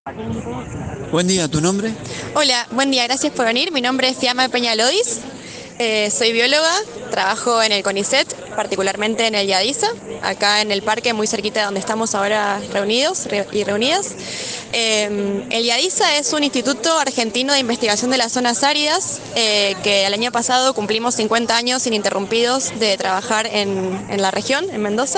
Buen día, ¿tu nombre? Hola, buen día, gracias por venir. Mi nombre es Fiamma Peñalodis, soy bióloga, trabajo en el CONICET, particularmente en el Yadisa, acá en el parque muy cerquita de donde estamos ahora reunidos y reunidas. El Yadisa es un instituto argentino de investigación de las zonas áridas, que el año pasado cumplimos 50 años ininterrumpidos de trabajar en la región, en Mendoza.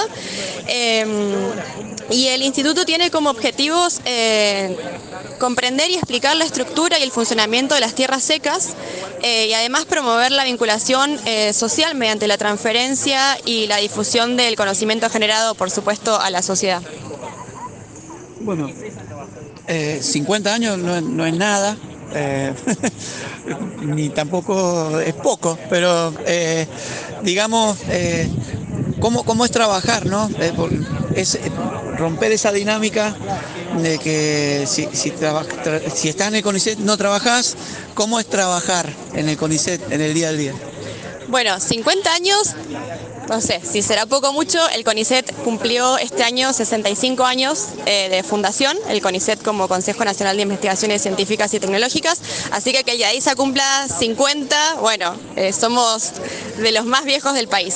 Y el instituto tiene como objetivos comprender y explicar la estructura y el funcionamiento de las tierras secas y además promover la vinculación social mediante la transferencia y la difusión del conocimiento generado, por supuesto, a la sociedad. Bueno, 50 años no es nada, eh, ni tampoco es poco, pero digamos, ¿cómo es trabajar, no? Es romper esa dinámica de que si estás en el CONICET no trabajás. ¿Cómo es trabajar en el CONICET en el día al día? Bueno, 50 años, no sé si será poco o mucho. El CONICET cumplió este año 65 años de fundación, el CONICET como Consejo Nacional de Investigaciones Científicas y Tecnológicas, así que el Yadisa cumpla 50, bueno, somos de los más viejos del país.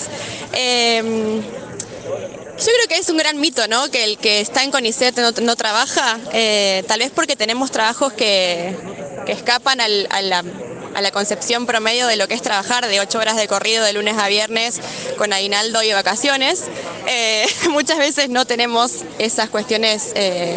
Yo creo que es un gran mito, ¿no? Que el que está en CONICET no trabaja, tal vez porque tenemos trabajos que escapan a la concepción promedio de lo que es trabajar de 8 horas de corrido de lunes a viernes con aguinaldo y vacaciones. Muchas veces no tenemos esas cuestiones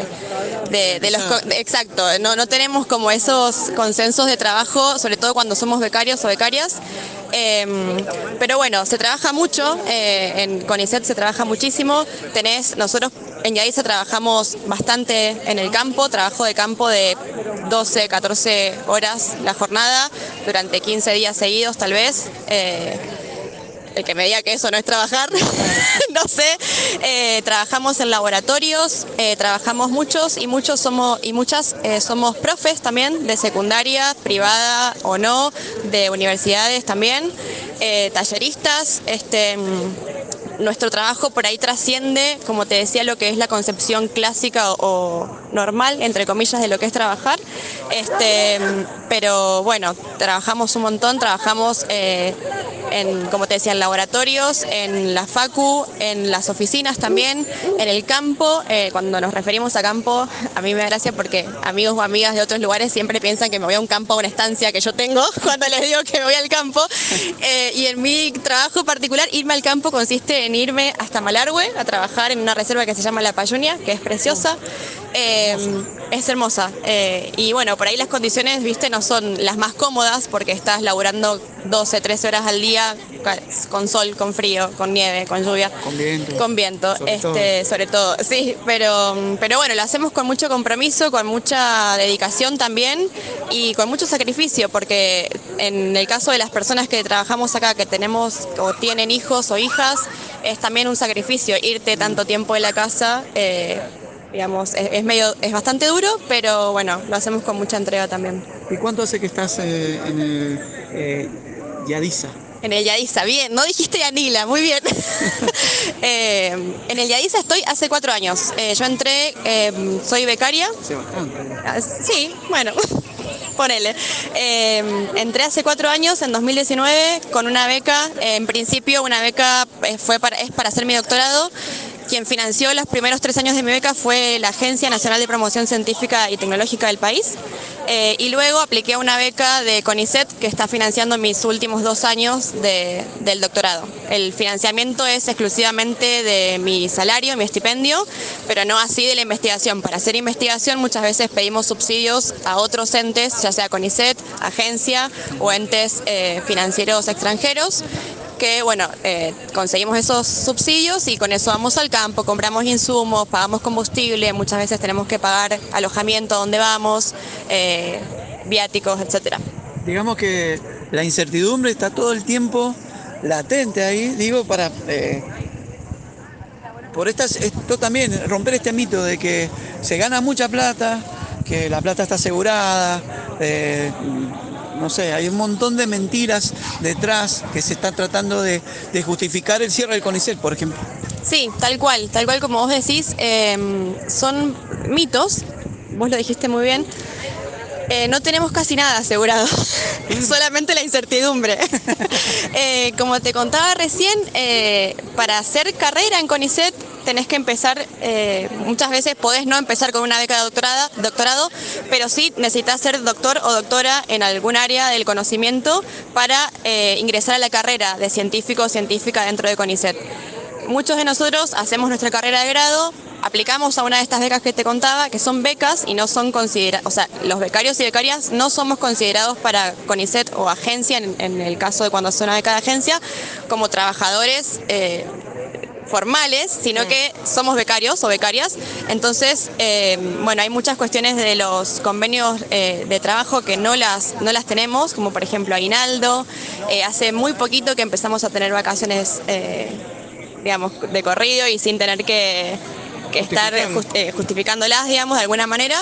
exacto, no tenemos como esos consensos de trabajo, sobre todo cuando somos becarios o becarias. Pero bueno, se trabaja mucho, en CONICET se trabaja muchísimo. Nosotros en Yadisa trabajamos bastante en el campo, trabajo de campo de 12, 14 horas la jornada, durante 15 días seguidos tal vez. El que me diga que eso no es trabajar, no sé. Trabajamos en laboratorios, trabajamos muchos y muchas somos profes también, de secundaria, privada o no, de universidades también, talleristas. Nuestro trabajo por ahí trasciende, como te decía, lo que es la concepción clásica o normal, entre comillas, de lo que es trabajar. Pero bueno, trabajamos un montón, trabajamos como te decía, en laboratorios, en la facu, en las oficinas también, en el campo. Cuando nos referimos a campo, a mí me da gracia porque amigos o amigas de otros lugares siempre piensan que me voy a un campo, a una estancia que yo tengo, cuando les digo que me voy al campo. Y en mi trabajo particular, irme al campo consiste en irme hasta Malargüe a trabajar en una reserva que se llama La Payunia, que es preciosa. Es hermosa. Y bueno, por ahí las condiciones, viste, no son las más cómodas porque estás laburando 12, 13 horas al día con sol, con frío, con nieve, con lluvia. Con viento. Con viento, sobre todo, sí, pero bueno, lo hacemos con mucho compromiso, con mucha dedicación también y con mucho sacrificio, porque en el caso de las personas que trabajamos acá, que tenemos o tienen hijos o hijas, es también un sacrificio irte tanto tiempo de la casa. Digamos, es bastante duro, pero bueno, lo hacemos con mucha entrega también. ¿Y cuánto hace que estás en el Yadisa? En el Yadisa, bien, no dijiste Yanila, muy bien. En el Yadisa estoy hace 4 años. Yo entré, soy becaria. Hace bastante. Sí, bueno, ponele. Entré hace 4 años, en 2019, con una beca. En principio, una beca es para hacer mi doctorado. Quien financió los primeros 3 años de mi beca fue la Agencia Nacional de Promoción Científica y Tecnológica del país. Y luego apliqué a una beca de CONICET que está financiando mis últimos 2 años del doctorado. El financiamiento es exclusivamente de mi salario, mi estipendio, pero no así de la investigación. Para hacer investigación muchas veces pedimos subsidios a otros entes, ya sea CONICET, agencia o entes financieros extranjeros, que bueno, conseguimos esos subsidios y con eso vamos al campo, compramos insumos, pagamos combustible, muchas veces tenemos que pagar alojamiento donde vamos, viáticos, etcétera. Digamos que la incertidumbre está todo el tiempo latente ahí, digo, esto también, romper este mito de que se gana mucha plata, que la plata está asegurada, no sé, hay un montón de mentiras detrás que se están tratando de justificar el cierre del CONICET, por ejemplo. Sí, tal cual como vos decís, son mitos vos lo dijiste muy bien, no tenemos casi nada asegurado, solamente la incertidumbre. Como te contaba recién, para hacer carrera en CONICET tenés que empezar, muchas veces podés no empezar con una beca de doctorado, pero sí necesitas ser doctor o doctora en algún área del conocimiento para ingresar a la carrera de científico o científica dentro de CONICET. Muchos de nosotros hacemos nuestra carrera de grado, aplicamos a una de estas becas que te contaba, que son becas y no son consideradas, o sea, los becarios y becarias no somos considerados para CONICET o agencia, en el caso de cuando es una beca de agencia, como trabajadores formales, sino que somos becarios o becarias. Entonces, bueno, hay muchas cuestiones de los convenios de trabajo que no las tenemos, como por ejemplo aguinaldo. Hace muy poquito que empezamos a tener vacaciones, digamos, de corrido y sin tener que estar justificándolas, digamos, de alguna manera.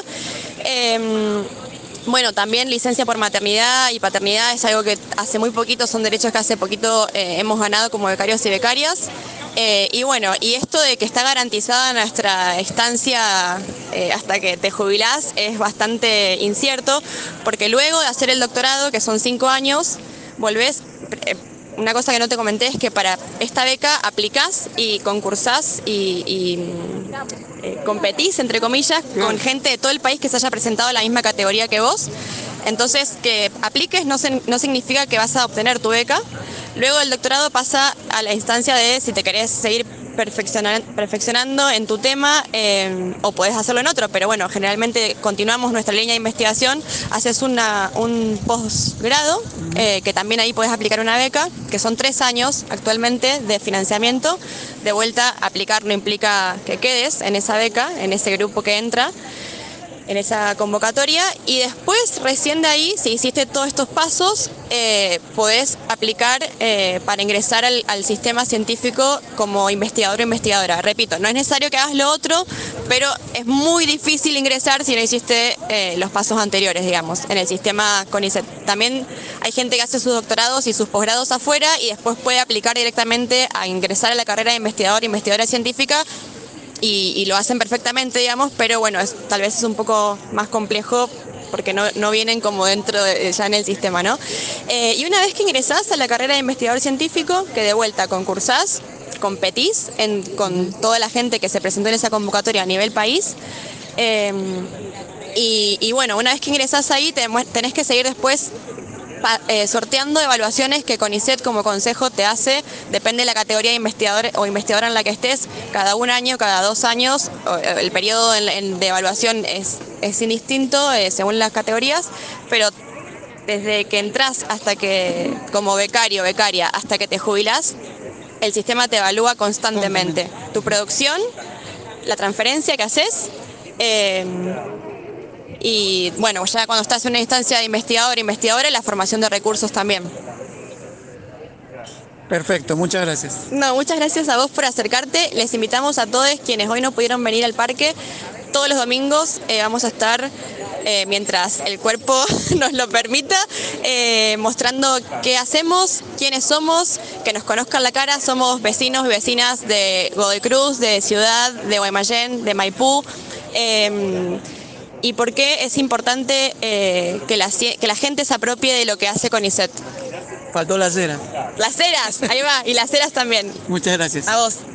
Bueno, también licencia por maternidad y paternidad es algo que hace muy poquito, son derechos que hace poquito hemos ganado como becarios y becarias. Y bueno, y esto de que está garantizada nuestra estancia hasta que te jubilás es bastante incierto, porque luego de hacer el doctorado, que son 5 años, volvés. Una cosa que no te comenté es que para esta beca aplicás y concursás y competís, entre comillas, con gente de todo el país que se haya presentado a la misma categoría que vos. Entonces, que apliques no significa que vas a obtener tu beca. Luego el doctorado pasa a la instancia de si te querés seguir perfeccionando en tu tema o podés hacerlo en otro, pero bueno, generalmente continuamos nuestra línea de investigación, haces un posgrado, que también ahí podés aplicar una beca, que son 3 años actualmente de financiamiento. De vuelta, aplicar no implica que quedes en esa beca, en ese grupo que entra, en esa convocatoria, y después recién de ahí, si hiciste todos estos pasos, podés aplicar para ingresar al sistema científico como investigador o investigadora. Repito, no es necesario que hagas lo otro, pero es muy difícil ingresar si no hiciste los pasos anteriores, digamos, en el sistema CONICET. También hay gente que hace sus doctorados y sus posgrados afuera y después puede aplicar directamente a ingresar a la carrera de investigador o investigadora científica. Y lo hacen perfectamente, digamos, pero bueno, tal vez es un poco más complejo porque no vienen como dentro ya en el sistema, ¿no? Y una vez que ingresás a la carrera de investigador científico, que de vuelta concursás, competís con toda la gente que se presentó en esa convocatoria a nivel país, y bueno, una vez que ingresás ahí tenés que seguir después sorteando evaluaciones que CONICET como consejo te hace, depende de la categoría de investigador o investigadora en la que estés, cada 1 año, cada 2 años, el periodo de evaluación es indistinto según las categorías, pero desde que entras hasta que, como becario, becaria, hasta que te jubilás, el sistema te evalúa constantemente. Tu producción, la transferencia que haces, y bueno, ya cuando estás en una instancia de investigador, investigadora, la formación de recursos también. Perfecto, muchas gracias. No, muchas gracias a vos por acercarte. Les invitamos a todos quienes hoy no pudieron venir al parque. Todos los domingos vamos a estar, mientras el cuerpo nos lo permita, mostrando qué hacemos, quiénes somos, que nos conozcan la cara. Somos vecinos y vecinas de Godoy Cruz, de Ciudad, de Guaymallén, de Maipú. Y por qué es importante que la gente se apropie de lo que hace CONICET. Faltó la cera. Las ceras, ahí va, y las ceras también. Muchas gracias. A vos.